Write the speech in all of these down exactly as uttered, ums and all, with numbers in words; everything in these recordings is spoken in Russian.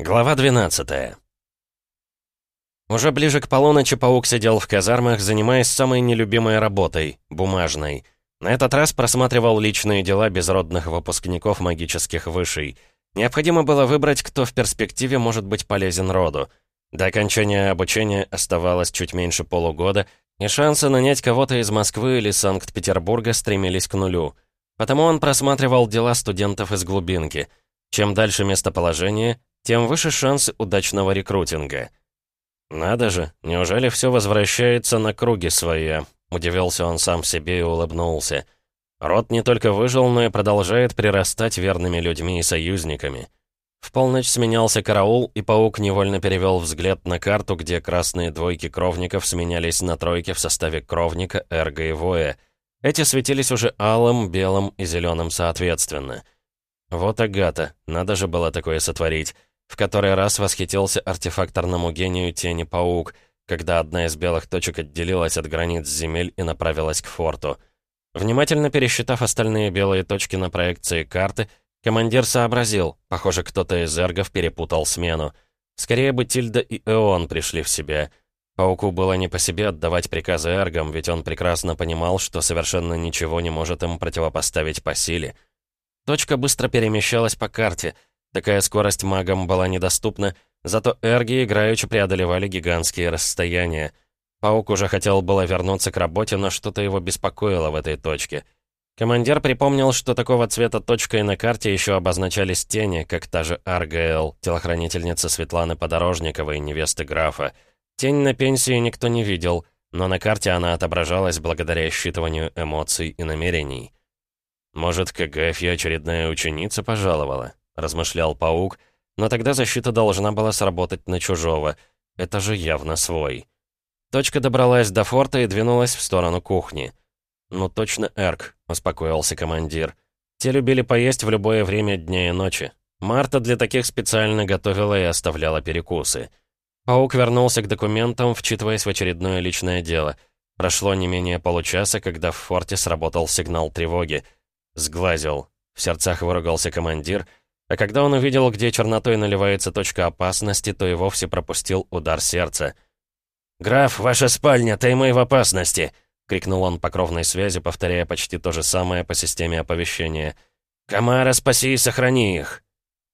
Глава двенадцатая. Уже ближе к полуночи паук сидел в казармах, занимаясь самой нелюбимой работой — бумажной. На этот раз просматривал личные дела безродных выпускников магических вышей. Необходимо было выбрать, кто в перспективе может быть полезен роду. До окончания обучения оставалось чуть меньше полугода, и шансы нанять кого-то из Москвы или Санкт-Петербурга стремились к нулю. Потому он просматривал дела студентов из глубинки. Чем дальше местоположение, тем выше шансы удачного рекрутинга. «Надо же, неужели все возвращается на круги свои?» — удивился он сам себе и улыбнулся. Род не только выжил, но и продолжает прирастать верными людьми и союзниками. В полночь сменялся караул, и паук невольно перевел взгляд на карту, где красные двойки кровников сменялись на тройки в составе кровника, эрга и воя. Эти светились уже алым, белым и зеленым соответственно. Вот Агата, надо же было такое сотворить. В который раз восхитился артефакторному гению тени паук, когда одна из белых точек отделилась от границ земель и направилась к форту. Внимательно пересчитав остальные белые точки на проекции карты, командир сообразил, похоже, кто-то из эргов перепутал смену. Скорее бы Тильда и Эон пришли в себя. Пауку было не по себе отдавать приказы эргам, ведь он прекрасно понимал, что совершенно ничего не может им противопоставить по силе. Точка быстро перемещалась по карте. Такая скорость магам была недоступна, зато эрги играючи преодолевали гигантские расстояния. Паук уже хотел было вернуться к работе, но что-то его беспокоило в этой точке. Командир припомнил, что такого цвета точкой на карте еще обозначались тени, как та же Аргаэл, телохранительница Светланы Подорожниковой, невесты графа. Тень на пенсии никто не видел, но на карте она отображалась благодаря считыванию эмоций и намерений. «Может, к Агафье очередная ученица пожаловала?» — размышлял паук, но тогда защита должна была сработать на чужого. Это же явно свой. Точка добралась до форта и двинулась в сторону кухни. «Ну точно эрг», — успокоился командир. «Те любили поесть в любое время дня и ночи. Марта для таких специально готовила и оставляла перекусы». Паук вернулся к документам, вчитываясь в очередное личное дело. Прошло не менее получаса, когда в форте сработал сигнал тревоги. «Сглазил», — в сердцах выругался командир, а когда он увидел, где чернотой наливается точка опасности, то и вовсе пропустил удар сердца. «Граф, ваша спальня, Таймэй в опасности!» — крикнул он по кровной связи, повторяя почти то же самое по системе оповещения. «Камара, спаси и сохрани их!»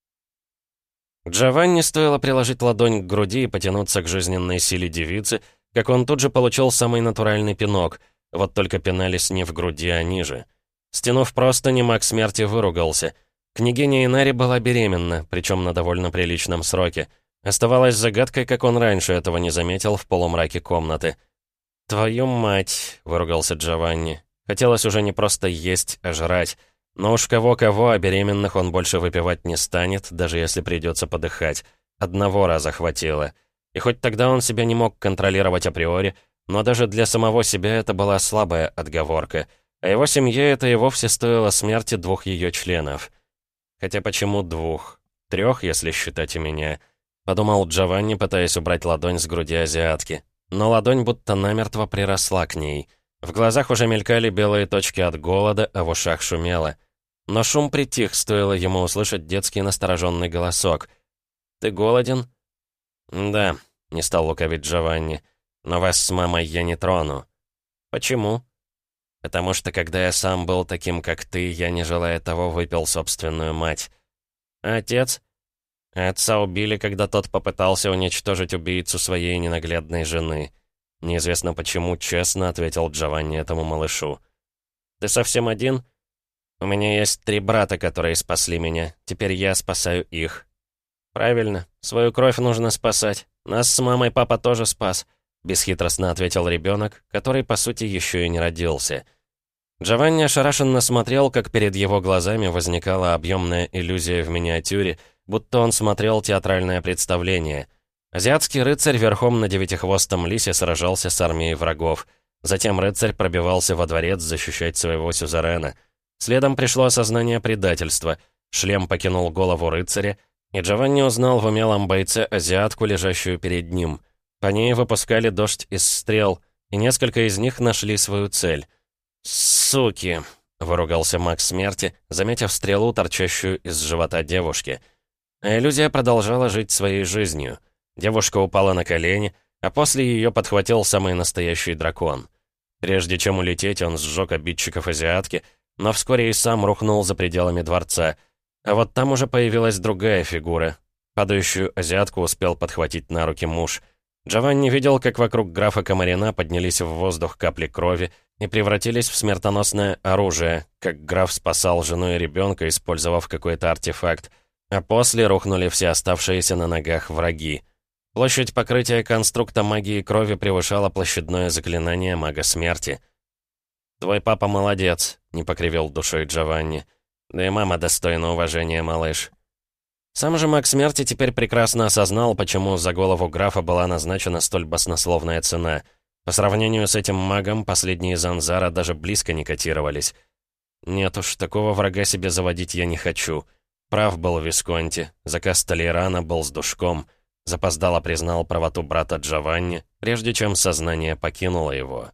Джованни стоило приложить ладонь к груди и потянуться к жизненной силе девицы, как он тут же получил самый натуральный пинок, вот только пинались не в груди, а ниже. Стянув простыни, маг смерти выругался. Княгиня Инари была беременна, причем на довольно приличном сроке. Оставалось загадкой, как он раньше этого не заметил в полумраке комнаты. «Твою мать!» — выругался Джованни. Хотелось уже не просто есть, а жрать. Но уж кого-кого, а беременных он больше выпивать не станет, даже если придется подыхать. Одного раза хватило. И хоть тогда он себя не мог контролировать априори, но даже для самого себя это была слабая отговорка. А его семье это и вовсе стоило смерти двух ее членов. Хотя почему двух? Трех, если считать и меня. Подумал Джованни, пытаясь убрать ладонь с груди азиатки. Но ладонь будто намертво приросла к ней. В глазах уже мелькали белые точки от голода, а в ушах шумело. Но шум притих, стоило ему услышать детский настороженный голосок. «Ты голоден?» «Да», — не стал лукавить Джованни. «Но вас с мамой я не трону». «Почему?» «Потому что, когда я сам был таким, как ты, я, не желая того, выпил собственную мать». «А отец?» «Отца убили, когда тот попытался уничтожить убийцу своей ненаглядной жены». Неизвестно почему, честно ответил Джованни этому малышу. «Ты совсем один?» «У меня есть три брата, которые спасли меня. Теперь я спасаю их». «Правильно. Свою кровь нужно спасать. Нас с мамой папа тоже спас», — бесхитростно ответил ребенок, который, по сути, еще и не родился. Джованни ошарашенно смотрел, как перед его глазами возникала объемная иллюзия в миниатюре, будто он смотрел театральное представление. Азиатский рыцарь верхом на девятихвостом лисе сражался с армией врагов. Затем рыцарь пробивался во дворец защищать своего сюзерена. Следом пришло осознание предательства. Шлем покинул голову рыцаря, и Джованни узнал в умелом бойце азиатку, лежащую перед ним. По ней выпускали дождь из стрел, и несколько из них нашли свою цель. «Суки!» — выругался маг смерти, заметив стрелу, торчащую из живота девушки. А иллюзия продолжала жить своей жизнью. Девушка упала на колени, а после ее подхватил самый настоящий дракон. Прежде чем улететь, он сжег обидчиков азиатки, но вскоре и сам рухнул за пределами дворца. А вот там уже появилась другая фигура. Падающую азиатку успел подхватить на руки муж. Джованни видел, как вокруг графа Комарина поднялись в воздух капли крови и превратились в смертоносное оружие, как граф спасал жену и ребенка, использовав какой-то артефакт, а после рухнули все оставшиеся на ногах враги. Площадь покрытия конструкта магии крови превышала площадное заклинание мага смерти. «Твой папа молодец», — не покривил душой Джованни. «Да и мама достойна уважения, малыш». Сам же маг смерти теперь прекрасно осознал, почему за голову графа была назначена столь баснословная цена. По сравнению с этим магом, последние Занзара даже близко не котировались. Нет уж, такого врага себе заводить я не хочу. Прав был Висконти, заказ Толейрана был с душком. Запоздало признал правоту брата Джованни, прежде чем сознание покинуло его.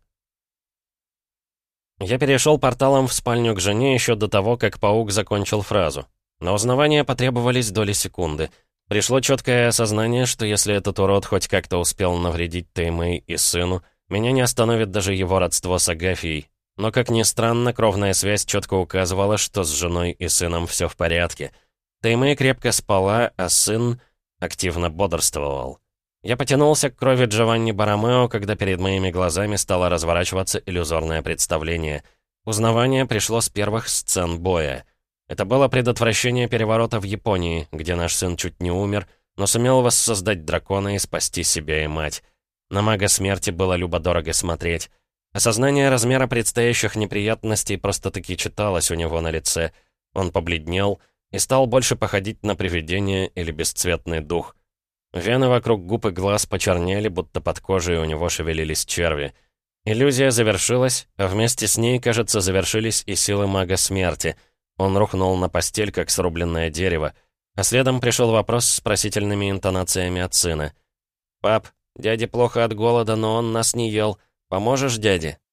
Я перешел порталом в спальню к жене еще до того, как паук закончил фразу. На узнавание потребовались доли секунды. Пришло четкое осознание, что если этот урод хоть как-то успел навредить Теймэй и сыну, меня не остановит даже его родство с Агафьей. Но, как ни странно, кровная связь четко указывала, что с женой и сыном все в порядке. Теймэй крепко спала, а сын активно бодрствовал. Я потянулся к крови Джованни Боромео, когда перед моими глазами стало разворачиваться иллюзорное представление. Узнавание пришло с первых сцен боя. Это было предотвращение переворота в Японии, где наш сын чуть не умер, но сумел воссоздать дракона и спасти себя и мать. На мага смерти было любо-дорого смотреть. Осознание размера предстоящих неприятностей просто-таки читалось у него на лице. Он побледнел и стал больше походить на привидение или бесцветный дух. Вены вокруг губ и глаз почернели, будто под кожей у него шевелились черви. Иллюзия завершилась, а вместе с ней, кажется, завершились и силы мага смерти. Он рухнул на постель, как срубленное дерево, а следом пришел вопрос с просительными интонациями от сына. «Пап, дяде плохо от голода, но он нас не ел. Поможешь дяде?»